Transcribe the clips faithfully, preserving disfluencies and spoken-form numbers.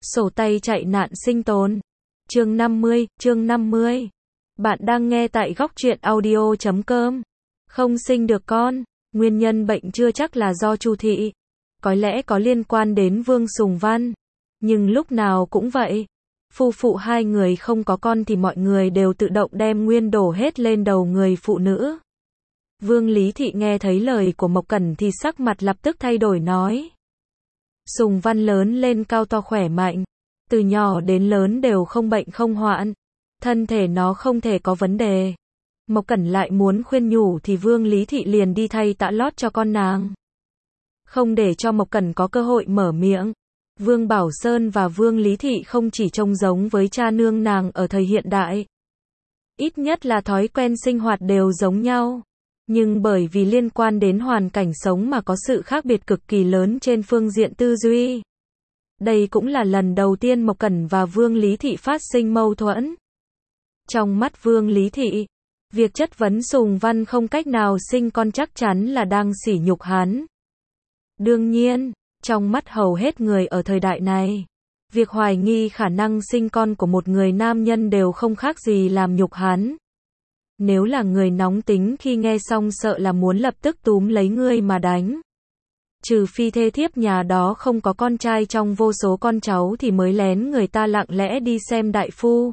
Sổ tay chạy nạn sinh tồn. Chương năm mươi, chương năm mươi. Bạn đang nghe tại góc truyện audio chấm com. Không sinh được con, nguyên nhân bệnh chưa chắc là do Chu thị. Có lẽ có liên quan đến Vương Sùng Văn. Nhưng lúc nào cũng vậy. Phu phụ hai người không có con thì mọi người đều tự động đem nguyên đổ hết lên đầu người phụ nữ. Vương Lý Thị nghe thấy lời của Mộc Cẩn thì sắc mặt lập tức thay đổi nói. Sùng Văn lớn lên cao to khỏe mạnh. Từ nhỏ đến lớn đều không bệnh không hoạn. Thân thể nó không thể có vấn đề. Mộc Cẩn lại muốn khuyên nhủ thì Vương Lý Thị liền đi thay tã lót cho con nàng. Không để cho Mộc Cẩn có cơ hội mở miệng. Vương Bảo Sơn và Vương Lý Thị không chỉ trông giống với cha nương nàng ở thời hiện đại. Ít nhất là thói quen sinh hoạt đều giống nhau. Nhưng bởi vì liên quan đến hoàn cảnh sống mà có sự khác biệt cực kỳ lớn trên phương diện tư duy. Đây cũng là lần đầu tiên Mộc Cẩn và Vương Lý Thị phát sinh mâu thuẫn. Trong mắt Vương Lý Thị, việc chất vấn Sùng Văn không cách nào sinh con chắc chắn là đang sỉ nhục hắn. Đương nhiên, trong mắt hầu hết người ở thời đại này, việc hoài nghi khả năng sinh con của một người nam nhân đều không khác gì làm nhục hắn. Nếu là người nóng tính khi nghe xong sợ là muốn lập tức túm lấy ngươi mà đánh. Trừ phi thê thiếp nhà đó không có con trai trong vô số con cháu thì mới lén người ta lặng lẽ đi xem đại phu.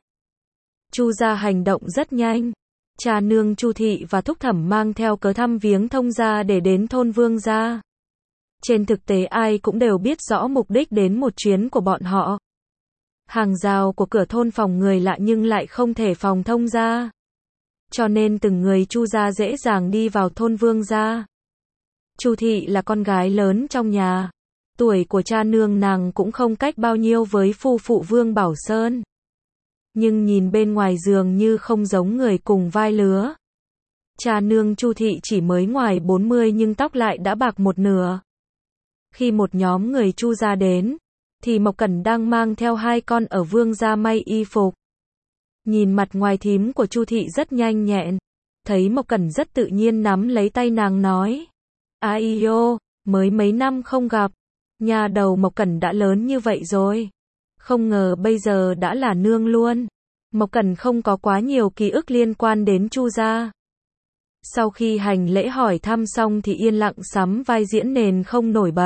Chu gia hành động rất nhanh. Cha nương Chu thị và thúc thẩm mang theo cớ thăm viếng thông gia để đến thôn Vương gia. Trên thực tế ai cũng đều biết rõ mục đích đến một chuyến của bọn họ. Hàng rào của cửa thôn phòng người lạ nhưng lại không thể phòng thông gia. Cho nên từng người Chu gia dễ dàng đi vào thôn Vương gia. Chu thị là con gái lớn trong nhà. Tuổi của cha nương nàng cũng không cách bao nhiêu với phu phụ Vương Bảo Sơn. Nhưng nhìn bên ngoài dường như không giống người cùng vai lứa. Cha nương Chu thị chỉ mới ngoài bốn mươi nhưng tóc lại đã bạc một nửa. Khi một nhóm người Chu gia đến, thì Mộc Cẩn đang mang theo hai con ở Vương gia may y phục. Nhìn mặt ngoài thím của Chu thị rất nhanh nhẹn. Thấy Mộc Cẩn rất tự nhiên nắm lấy tay nàng nói. Ai ô, mới mấy năm không gặp. Nhà đầu Mộc Cẩn đã lớn như vậy rồi. Không ngờ bây giờ đã là nương luôn. Mộc Cẩn không có quá nhiều ký ức liên quan đến Chu gia. Sau khi hành lễ hỏi thăm xong thì yên lặng sắm vai diễn nền không nổi bật.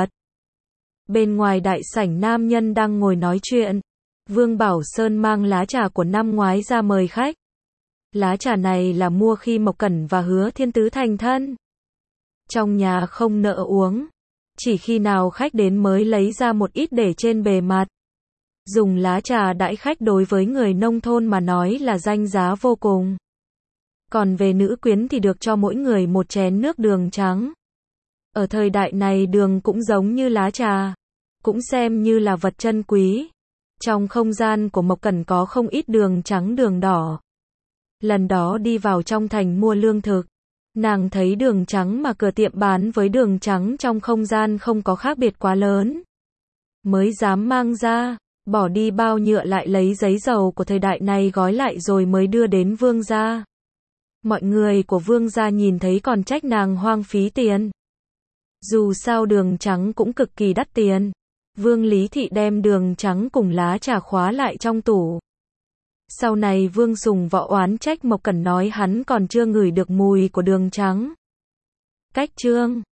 Bên ngoài đại sảnh nam nhân đang ngồi nói chuyện. Vương Bảo Sơn mang lá trà của năm ngoái ra mời khách. Lá trà này là mua khi Mộc Cẩn và Hứa Thiên Tứ thành thân. Trong nhà không nỡ uống. Chỉ khi nào khách đến mới lấy ra một ít để trên bề mặt. Dùng lá trà đãi khách đối với người nông thôn mà nói là danh giá vô cùng. Còn về nữ quyến thì được cho mỗi người một chén nước đường trắng. Ở thời đại này đường cũng giống như lá trà. Cũng xem như là vật chân quý. Trong không gian của Mộc Cẩn có không ít đường trắng đường đỏ. Lần đó đi vào trong thành mua lương thực. Nàng thấy đường trắng mà cửa tiệm bán với đường trắng trong không gian không có khác biệt quá lớn. Mới dám mang ra, bỏ đi bao nhựa lại lấy giấy dầu của thời đại này gói lại rồi mới đưa đến Vương gia. Mọi người của Vương gia nhìn thấy còn trách nàng hoang phí tiền. Dù sao đường trắng cũng cực kỳ đắt tiền. Vương Lý Thị đem đường trắng cùng lá trà khóa lại trong tủ. Sau này Vương Sùng Võ oán trách Mộc Cẩn nói hắn còn chưa ngửi được mùi của đường trắng. Cách chương